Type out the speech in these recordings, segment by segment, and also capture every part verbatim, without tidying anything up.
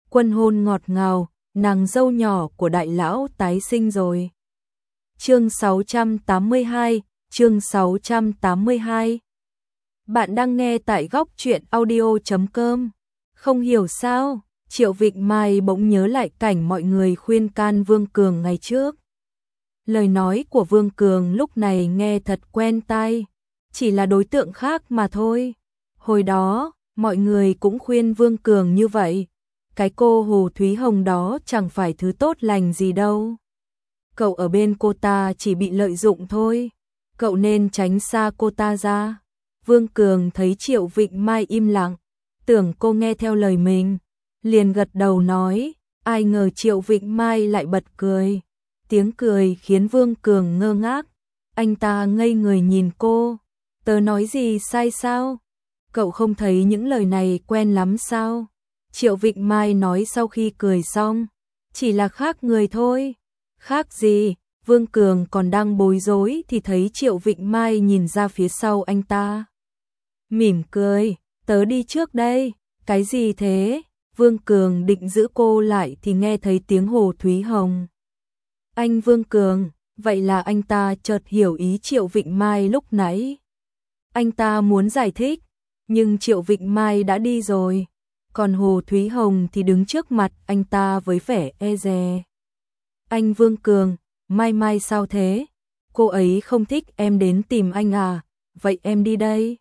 Quân hôn ngọt ngào, nàng dâu nhỏ của đại lão tái sinh rồi. Chương sáu trăm tám mươi hai, chương sáu trăm tám mươi hai. Bạn đang nghe tại góc truyện audio chấm com. Không hiểu sao, Triệu Vịnh Mai bỗng nhớ lại cảnh mọi người khuyên can Vương Cường ngày trước. Lời nói của Vương Cường lúc này nghe thật quen tai, chỉ là đối tượng khác mà thôi. Hồi đó, mọi người cũng khuyên Vương Cường như vậy. Cái cô Hồ Thúy Hồng đó chẳng phải thứ tốt lành gì đâu. Cậu ở bên cô ta chỉ bị lợi dụng thôi. Cậu nên tránh xa cô ta ra. Vương Cường thấy Triệu Vịnh Mai im lặng, tưởng cô nghe theo lời mình, liền gật đầu nói. Ai ngờ Triệu Vịnh Mai lại bật cười. Tiếng cười khiến Vương Cường ngơ ngác. Anh ta ngây người nhìn cô. Tớ nói gì sai sao? Cậu không thấy những lời này quen lắm sao? Triệu Vịnh Mai nói sau khi cười xong. Chỉ là khác người thôi. Khác gì? Vương Cường còn đang bối rối thì thấy Triệu Vịnh Mai nhìn ra phía sau anh ta. Mỉm cười. Tớ đi trước đây. Cái gì thế? Vương Cường định giữ cô lại thì nghe thấy tiếng Hồ Thúy Hồng. Anh Vương Cường, vậy là anh ta chợt hiểu ý Triệu Vịnh Mai lúc nãy. Anh ta muốn giải thích, nhưng Triệu Vịnh Mai đã đi rồi. Còn Hồ Thúy Hồng thì đứng trước mặt anh ta với vẻ e dè. Anh Vương Cường, Mai Mai sao thế? Cô ấy không thích em đến tìm anh à? Vậy em đi đây.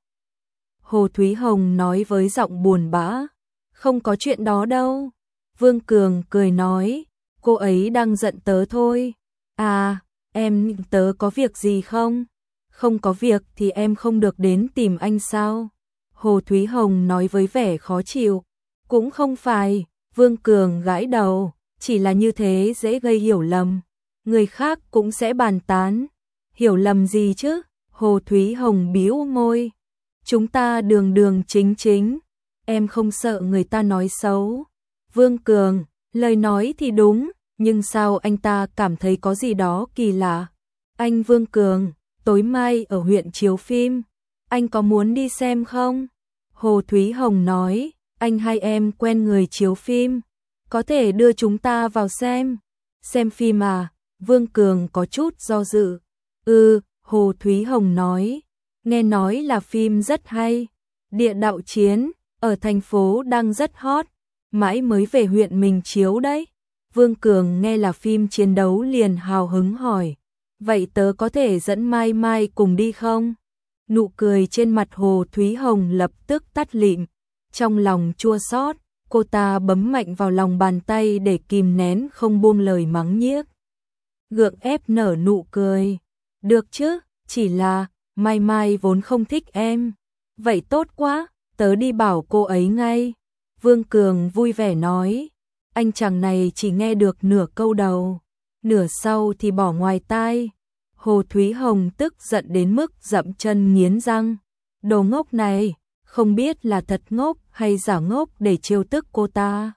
Hồ Thúy Hồng nói với giọng buồn bã. Không có chuyện đó đâu. Vương Cường cười nói. Cô ấy đang giận tớ thôi. À, em, tớ có việc gì không? Không có việc thì em không được đến tìm anh sao? Hồ Thúy Hồng nói với vẻ khó chịu. Cũng không phải, Vương Cường gãi đầu, chỉ là như thế dễ gây hiểu lầm. Người khác cũng sẽ bàn tán. Hiểu lầm gì chứ? Hồ Thúy Hồng bĩu môi. Chúng ta đường đường chính chính. Em không sợ người ta nói xấu. Vương Cường, lời nói thì đúng, nhưng sao anh ta cảm thấy có gì đó kỳ lạ? Anh Vương Cường, tối mai ở huyện chiếu phim, anh có muốn đi xem không? Hồ Thúy Hồng nói, anh hai em quen người chiếu phim, có thể đưa chúng ta vào xem. Xem phim à? Vương Cường có chút do dự. Ừ, Hồ Thúy Hồng nói, nghe nói là phim rất hay. Địa đạo chiến, ở thành phố đang rất hot, mãi mới về huyện mình chiếu đấy. Vương Cường nghe là phim chiến đấu liền hào hứng hỏi, vậy tớ có thể dẫn Mai Mai cùng đi không? Nụ cười trên mặt Hồ Thúy Hồng lập tức tắt lịm, trong lòng chua xót, cô ta bấm mạnh vào lòng bàn tay để kìm nén không buông lời mắng nhiếc. Gượng ép nở nụ cười, được chứ, chỉ là Mai Mai vốn không thích em. Vậy tốt quá, tớ đi bảo cô ấy ngay. Vương Cường vui vẻ nói. Anh chàng này chỉ nghe được nửa câu đầu, nửa sau thì bỏ ngoài tai. Hồ Thúy Hồng tức giận đến mức dậm chân nghiến răng. Đồ ngốc này, không biết là thật ngốc hay giả ngốc để trêu tức cô ta.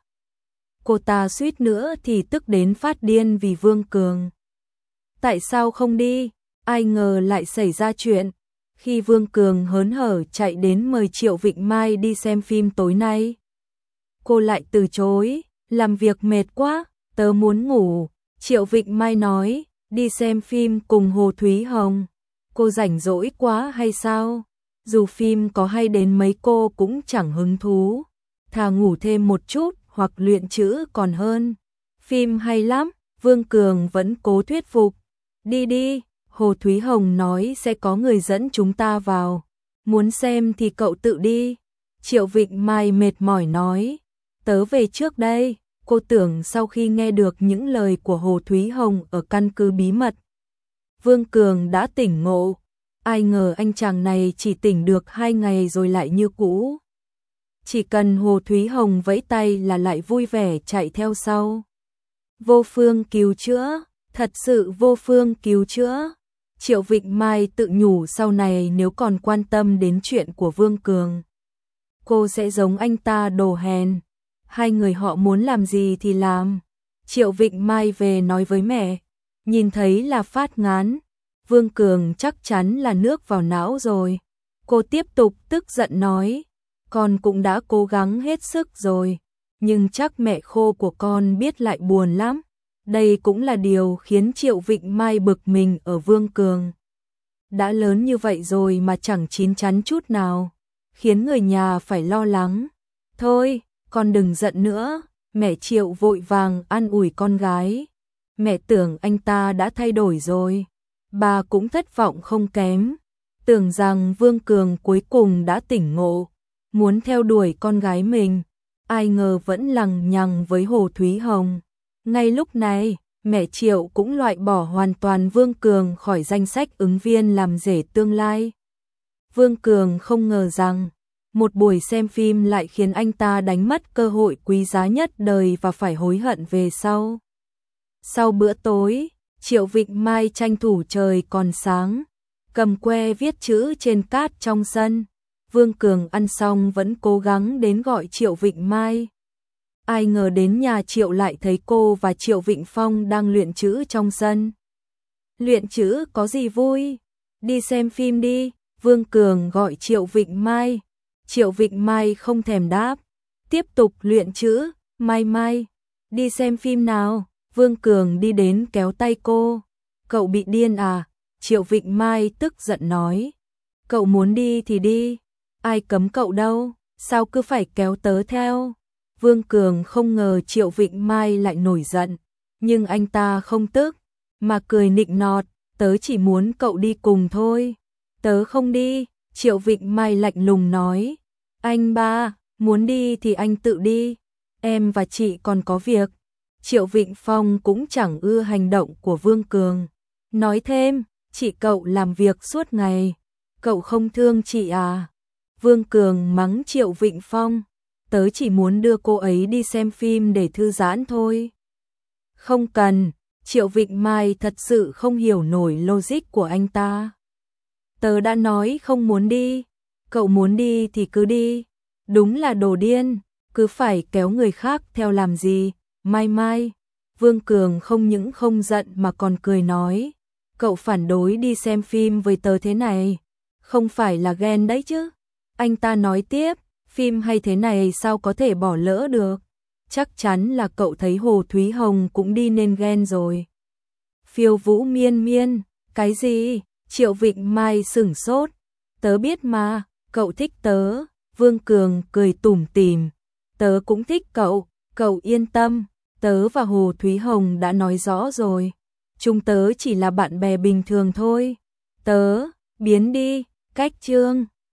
Cô ta suýt nữa thì tức đến phát điên vì Vương Cường. Tại sao không đi? Ai ngờ lại xảy ra chuyện. Khi Vương Cường hớn hở chạy đến mời Triệu Vịnh Mai đi xem phim tối nay, cô lại từ chối. Làm việc mệt quá, tớ muốn ngủ. Triệu Vịnh Mai nói, đi xem phim cùng Hồ Thúy Hồng. Cô rảnh rỗi quá hay sao? Dù phim có hay đến mấy cô cũng chẳng hứng thú. Thà ngủ thêm một chút hoặc luyện chữ còn hơn. Phim hay lắm, Vương Cường vẫn cố thuyết phục. Đi đi, Hồ Thúy Hồng nói sẽ có người dẫn chúng ta vào. Muốn xem thì cậu tự đi. Triệu Vịnh Mai mệt mỏi nói, tớ về trước đây. Cô tưởng sau khi nghe được những lời của Hồ Thúy Hồng ở căn cứ bí mật, Vương Cường đã tỉnh ngộ. Ai ngờ anh chàng này chỉ tỉnh được hai ngày rồi lại như cũ. Chỉ cần Hồ Thúy Hồng vẫy tay là lại vui vẻ chạy theo sau. Vô phương cứu chữa, thật sự vô phương cứu chữa. Triệu Vịnh Mai tự nhủ sau này nếu còn quan tâm đến chuyện của Vương Cường, cô sẽ giống anh ta đồ hèn. Hai người họ muốn làm gì thì làm. Triệu Vịnh Mai về nói với mẹ, nhìn thấy là phát ngán. Vương Cường chắc chắn là nước vào não rồi. Cô tiếp tục tức giận nói, con cũng đã cố gắng hết sức rồi, nhưng chắc mẹ khô của con biết lại buồn lắm. Đây cũng là điều khiến Triệu Vịnh Mai bực mình ở Vương Cường. Đã lớn như vậy rồi mà chẳng chín chắn chút nào, khiến người nhà phải lo lắng. Thôi, con đừng giận nữa, mẹ Triệu vội vàng an ủi con gái. Mẹ tưởng anh ta đã thay đổi rồi. Bà cũng thất vọng không kém, tưởng rằng Vương Cường cuối cùng đã tỉnh ngộ, muốn theo đuổi con gái mình, ai ngờ vẫn lằng nhằng với Hồ Thúy Hồng. Ngay lúc này, mẹ Triệu cũng loại bỏ hoàn toàn Vương Cường khỏi danh sách ứng viên làm rể tương lai. Vương Cường không ngờ rằng, một buổi xem phim lại khiến anh ta đánh mất cơ hội quý giá nhất đời và phải hối hận về sau. Sau bữa tối, Triệu Vịnh Mai tranh thủ trời còn sáng, cầm que viết chữ trên cát trong sân. Vương Cường ăn xong vẫn cố gắng đến gọi Triệu Vịnh Mai. Ai ngờ đến nhà Triệu lại thấy cô và Triệu Vịnh Phong đang luyện chữ trong sân. Luyện chữ có gì vui? Đi xem phim đi, Vương Cường gọi Triệu Vịnh Mai. Triệu Vịnh Mai không thèm đáp, tiếp tục luyện chữ. Mai Mai, đi xem phim nào? Vương Cường đi đến kéo tay cô. Cậu bị điên à? Triệu Vịnh Mai tức giận nói. Cậu muốn đi thì đi, ai cấm cậu đâu, sao cứ phải kéo tớ theo? Vương Cường không ngờ Triệu Vịnh Mai lại nổi giận, nhưng anh ta không tức, mà cười nịnh nọt, tớ chỉ muốn cậu đi cùng thôi. Tớ không đi, Triệu Vịnh Mai lạnh lùng nói. Anh ba, muốn đi thì anh tự đi, em và chị còn có việc. Triệu Vịnh Phong cũng chẳng ưa hành động của Vương Cường, nói thêm, chị cậu làm việc suốt ngày, cậu không thương chị à? Vương Cường mắng Triệu Vịnh Phong, tớ chỉ muốn đưa cô ấy đi xem phim để thư giãn thôi. Không cần, Triệu Vịnh Mai thật sự không hiểu nổi logic của anh ta. Tớ đã nói không muốn đi, cậu muốn đi thì cứ đi, đúng là đồ điên, cứ phải kéo người khác theo làm gì. Mai Mai, Vương Cường không những không giận mà còn cười nói, cậu phản đối đi xem phim với tớ thế này, không phải là ghen đấy chứ? Anh ta nói tiếp, phim hay thế này sao có thể bỏ lỡ được, chắc chắn là cậu thấy Hồ Thúy Hồng cũng đi nên ghen rồi. Phiêu Vũ Miên Miên, cái gì? Triệu Vịnh Mai sửng sốt, tớ biết mà, cậu thích tớ. Vương Cường cười tủm tỉm, tớ cũng thích cậu, cậu yên tâm, tớ và Hồ Thúy Hồng đã nói rõ rồi, chúng tớ chỉ là bạn bè bình thường thôi. Tớ, biến đi, cách chương.